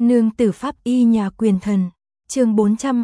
Nương tử pháp y nhà quyền thần, chương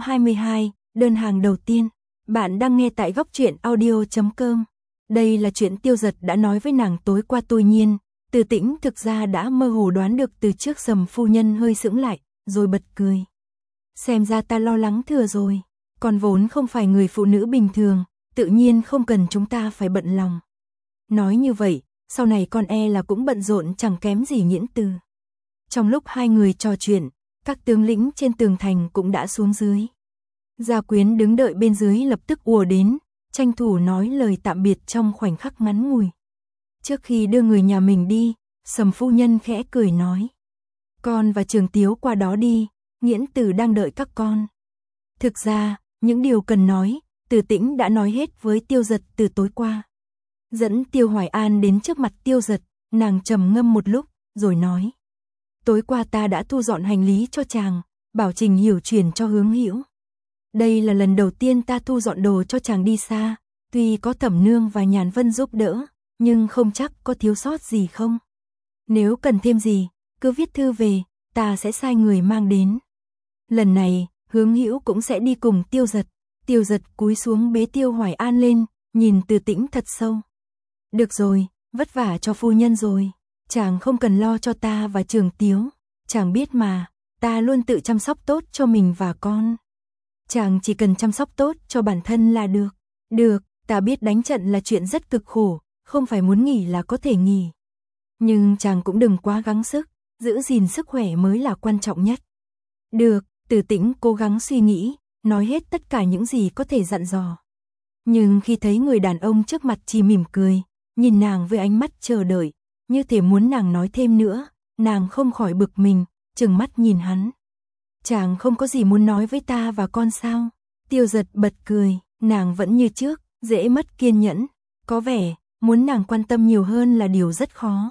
422, đơn hàng đầu tiên. Bạn đang nghe tại góc truyện audio.com. Đây là chuyện Tiêu Dật đã nói với nàng tối qua. Tuy nhiên, Từ Tĩnh thực ra đã mơ hồ đoán được từ trước. Sầm phu nhân hơi sững lại, rồi bật cười. Xem ra ta lo lắng thừa rồi, còn vốn không phải người phụ nữ bình thường, tự nhiên không cần chúng ta phải bận lòng. Nói như vậy, sau này con e là cũng bận rộn chẳng kém gì Nghiễn Từ. Trong lúc hai người trò chuyện, các tướng lĩnh trên tường thành cũng đã xuống dưới. Gia Quyến đứng đợi bên dưới lập tức ùa đến, tranh thủ nói lời tạm biệt trong khoảnh khắc ngắn ngủi. Trước khi đưa người nhà mình đi, Sầm phu nhân khẽ cười nói: "Con và Trường Tiếu qua đó đi, Nghiễn Từ đang đợi các con." Thực ra, những điều cần nói, Từ Tĩnh đã nói hết với Tiêu Dật từ tối qua. Dẫn Tiêu Hoài An đến trước mặt Tiêu Dật, nàng trầm ngâm một lúc, rồi nói: "Tối qua ta đã thu dọn hành lý cho chàng, bảo Trình Hiểu chuyển cho Hướng Hữu. Đây là lần đầu tiên ta thu dọn đồ cho chàng đi xa, tuy có Thẩm Nương và Nhàn Vân giúp đỡ, nhưng không chắc có thiếu sót gì không. Nếu cần thêm gì, cứ viết thư về, ta sẽ sai người mang đến." Lần này, Hướng Hữu cũng sẽ đi cùng Tiêu Dật. Tiêu Dật cúi xuống bế Tiêu Hoài An lên, nhìn Từ Tĩnh thật sâu. "Được rồi, vất vả cho phu nhân rồi. Chàng không cần lo cho ta và Trường Tiếu. Chàng biết mà, ta luôn tự chăm sóc tốt cho mình và con. Chàng chỉ cần chăm sóc tốt cho bản thân là được." "Được, ta biết đánh trận là chuyện rất cực khổ, không phải muốn nghỉ là có thể nghỉ. Nhưng chàng cũng đừng quá gắng sức, giữ gìn sức khỏe mới là quan trọng nhất." "Được." Từ Tĩnh cố gắng suy nghĩ, nói hết tất cả những gì có thể dặn dò. Nhưng khi thấy người đàn ông trước mặt chỉ mỉm cười, nhìn nàng với ánh mắt chờ đợi, như thể muốn nàng nói thêm nữa, nàng không khỏi bực mình, trừng mắt nhìn hắn. "Chàng không có gì muốn nói với ta và con sao?" Tiêu Dật bật cười, nàng vẫn như trước, dễ mất kiên nhẫn, có vẻ muốn nàng quan tâm nhiều hơn là điều rất khó.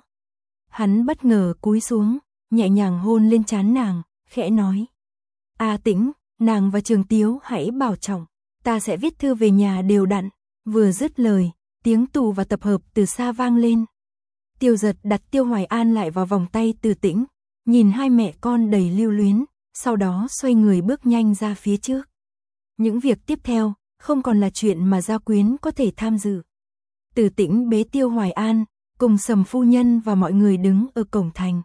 Hắn bất ngờ cúi xuống, nhẹ nhàng hôn lên trán nàng, khẽ nói: "A Tĩnh, nàng và Trường Tiếu hãy bảo trọng, ta sẽ viết thư về nhà đều đặn." Vừa dứt lời, tiếng tù và tập hợp từ xa vang lên. Tiêu Dật đặt Tiêu Hoài An lại vào vòng tay Từ Tĩnh, nhìn hai mẹ con đầy lưu luyến, sau đó xoay người bước nhanh ra phía trước. Những việc tiếp theo không còn là chuyện mà Gia Quyến có thể tham dự. Từ Tĩnh bế Tiêu Hoài An, cùng Sầm phu nhân và mọi người đứng ở cổng thành.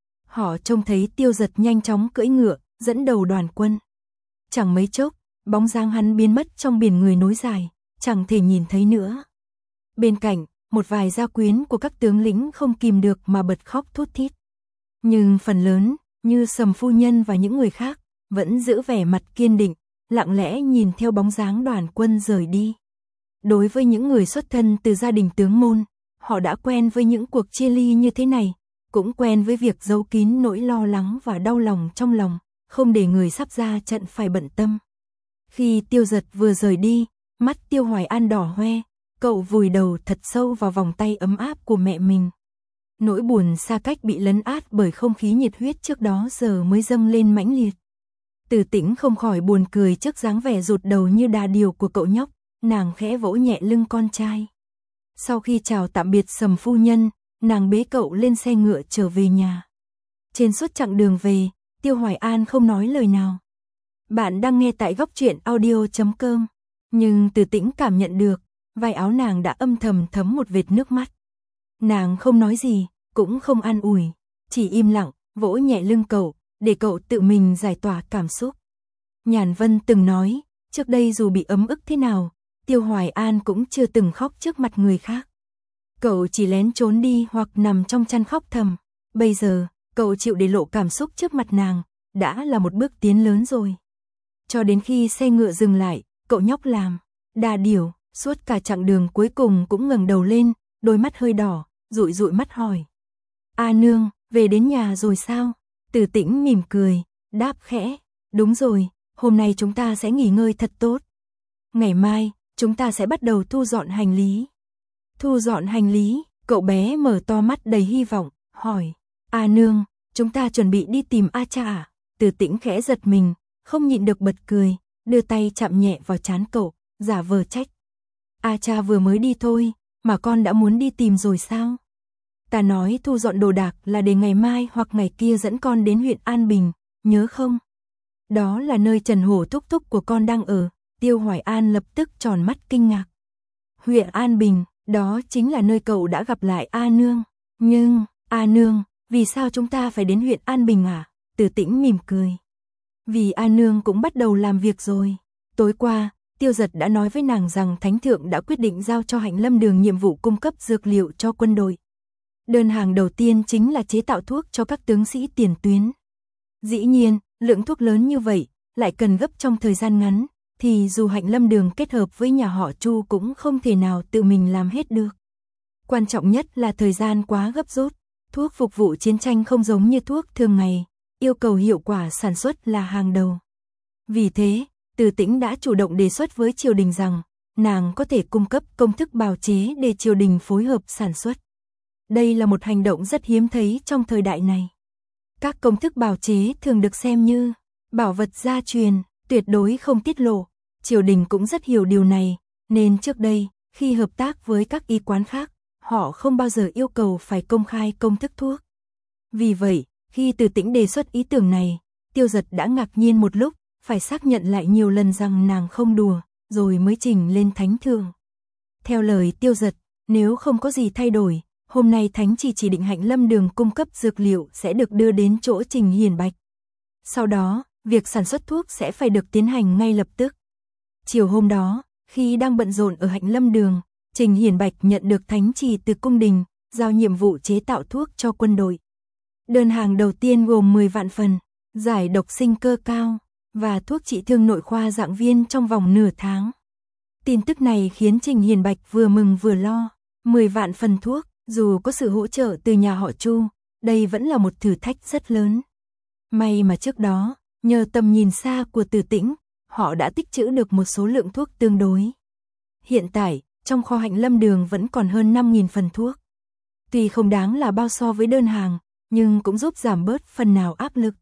Họ trông thấy Tiêu Dật nhanh chóng cưỡi ngựa, dẫn đầu đoàn quân. Chẳng mấy chốc, bóng dáng hắn biến mất trong biển người nối dài, chẳng thể nhìn thấy nữa. Bên cạnh, một vài gia quyến của các tướng lĩnh không kìm được mà bật khóc thút thít. Nhưng phần lớn, như Sầm phu nhân và những người khác, vẫn giữ vẻ mặt kiên định, lặng lẽ nhìn theo bóng dáng đoàn quân rời đi. Đối với những người xuất thân từ gia đình tướng môn, họ đã quen với những cuộc chia ly như thế này, cũng quen với việc giấu kín nỗi lo lắng và đau lòng trong lòng, không để người sắp ra trận phải bận tâm. Khi Tiêu Dật vừa rời đi, mắt Tiêu Hoài An đỏ hoe, cậu vùi đầu thật sâu vào vòng tay ấm áp của mẹ mình. Nỗi buồn xa cách bị lấn át bởi không khí nhiệt huyết trước đó giờ mới dâng lên mãnh liệt. Từ Tĩnh không khỏi buồn cười trước dáng vẻ rụt đầu như đà điểu của cậu nhóc, nàng khẽ vỗ nhẹ lưng con trai. Sau khi chào tạm biệt Sầm phu nhân, nàng bế cậu lên xe ngựa trở về nhà. Trên suốt chặng đường về, Tiêu Hoài An không nói lời nào. Bạn đang nghe tại góc truyện audio.com. Nhưng Từ Tĩnh cảm nhận được, vai áo nàng đã âm thầm thấm một vệt nước mắt. Nàng không nói gì, cũng không an ủi, chỉ im lặng, vỗ nhẹ lưng cậu, để cậu tự mình giải tỏa cảm xúc. Nhàn Vân từng nói, trước đây dù bị ấm ức thế nào, Tiêu Hoài An cũng chưa từng khóc trước mặt người khác. Cậu chỉ lén trốn đi hoặc nằm trong chăn khóc thầm. Bây giờ, cậu chịu để lộ cảm xúc trước mặt nàng, đã là một bước tiến lớn rồi. Cho đến khi xe ngựa dừng lại, cậu nhóc làm đà điểu, suốt cả chặng đường cuối cùng cũng ngẩng đầu lên, đôi mắt hơi đỏ, dụi dụi mắt hỏi: "A nương, về đến nhà rồi sao?" Từ Tĩnh mỉm cười, đáp khẽ: "Đúng rồi, hôm nay chúng ta sẽ nghỉ ngơi thật tốt. Ngày mai, chúng ta sẽ bắt đầu thu dọn hành lý." "Thu dọn hành lý?" Cậu bé mở to mắt đầy hy vọng, hỏi: "A nương, chúng ta chuẩn bị đi tìm A cha à?" Từ Tĩnh khẽ giật mình, không nhịn được bật cười, đưa tay chạm nhẹ vào trán cậu, giả vờ trách: "A cha vừa mới đi thôi, mà con đã muốn đi tìm rồi sao? Ta nói thu dọn đồ đạc là để ngày mai hoặc ngày kia dẫn con đến huyện An Bình, nhớ không? Đó là nơi Trần Hổ thúc thúc của con đang ở. Tiêu Hoài An lập tức tròn mắt kinh ngạc. Huyện An Bình, đó chính là nơi cậu đã gặp lại A Nương. Nhưng, A Nương, vì sao chúng ta phải đến huyện An Bình à? Từ Tĩnh mỉm cười. Vì A Nương cũng bắt đầu làm việc rồi. Tối qua, Tiêu Giật đã nói với nàng rằng Thánh Thượng đã quyết định giao cho Hạnh Lâm Đường nhiệm vụ cung cấp dược liệu cho quân đội. Đơn hàng đầu tiên chính là chế tạo thuốc cho các tướng sĩ tiền tuyến. Dĩ nhiên, lượng thuốc lớn như vậy, lại cần gấp trong thời gian ngắn, thì dù Hạnh Lâm Đường kết hợp với nhà họ Chu cũng không thể nào tự mình làm hết được. Quan trọng nhất là thời gian quá gấp rút, thuốc phục vụ chiến tranh không giống như thuốc thường ngày, yêu cầu hiệu quả sản xuất là hàng đầu. Vì thế, Từ Tĩnh đã chủ động đề xuất với triều đình rằng, nàng có thể cung cấp công thức bào chế để triều đình phối hợp sản xuất. Đây là một hành động rất hiếm thấy trong thời đại này. Các công thức bào chế thường được xem như bảo vật gia truyền, tuyệt đối không tiết lộ. Triều đình cũng rất hiểu điều này, nên trước đây, khi hợp tác với các y quán khác, họ không bao giờ yêu cầu phải công khai công thức thuốc. Vì vậy, khi Từ Tĩnh đề xuất ý tưởng này, Tiêu Giật đã ngạc nhiên một lúc, phải xác nhận lại nhiều lần rằng nàng không đùa, rồi mới trình lên Thánh Thượng. Theo lời Tiêu Giật, nếu không có gì thay đổi, hôm nay Thánh chỉ định Hạnh Lâm Đường cung cấp dược liệu sẽ được đưa đến chỗ Trình Hiền Bạch. Sau đó, việc sản xuất thuốc sẽ phải được tiến hành ngay lập tức. Chiều hôm đó, khi đang bận rộn ở Hạnh Lâm Đường, Trình Hiền Bạch nhận được thánh chỉ từ cung đình, giao nhiệm vụ chế tạo thuốc cho quân đội. Đơn hàng đầu tiên gồm 10 vạn phần, giải độc sinh cơ cao, và thuốc trị thương nội khoa dạng viên trong vòng nửa tháng. Tin tức này khiến Trình Hiền Bạch vừa mừng vừa lo. 10 vạn phần thuốc, dù có sự hỗ trợ từ nhà họ Chu, đây vẫn là một thử thách rất lớn. May mà trước đó, nhờ tầm nhìn xa của Từ Tĩnh, họ đã tích trữ được một số lượng thuốc tương đối. Hiện tại, trong kho Hạnh Lâm Đường vẫn còn hơn 5.000 phần thuốc. Tuy không đáng là bao so với đơn hàng, nhưng cũng giúp giảm bớt phần nào áp lực.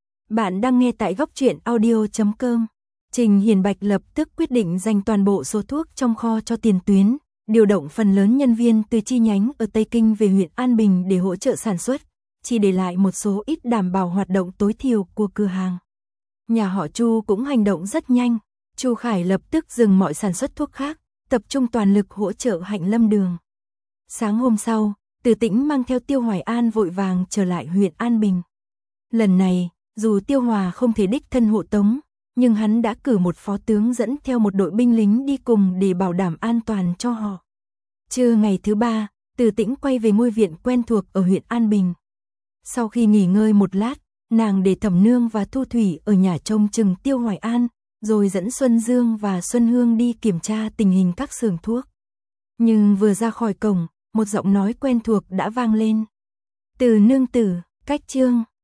Bạn đang nghe tại Góc Truyện Audio.com. Trình Hiền Bạch lập tức quyết định dành toàn bộ số thuốc trong kho cho tiền tuyến, điều động phần lớn nhân viên từ chi nhánh ở Tây Kinh về huyện An Bình để hỗ trợ sản xuất, chỉ để lại một số ít đảm bảo hoạt động tối thiểu của cửa hàng. Nhà họ Chu cũng hành động rất nhanh, Chu Khải lập tức dừng mọi sản xuất thuốc khác, tập trung toàn lực hỗ trợ Hạnh Lâm Đường. Sáng hôm sau, Từ Tĩnh mang theo Tiêu Hoài An vội vàng trở lại huyện An Bình. Lần này, dù Tiêu Hòa không thể đích thân hộ tống, nhưng hắn đã cử một phó tướng dẫn theo một đội binh lính đi cùng để bảo đảm an toàn cho họ. Trưa ngày thứ 3, Từ Tĩnh quay về ngôi viện quen thuộc ở huyện An Bình. Sau khi nghỉ ngơi một lát, nàng để Thẩm Nương và Thu Thủy ở nhà trông chừng Tiêu Hoài An, rồi dẫn Xuân Dương và Xuân Hương đi kiểm tra tình hình các xưởng thuốc. Nhưng vừa ra khỏi cổng, một giọng nói quen thuộc đã vang lên. Từ nương tử, cách chương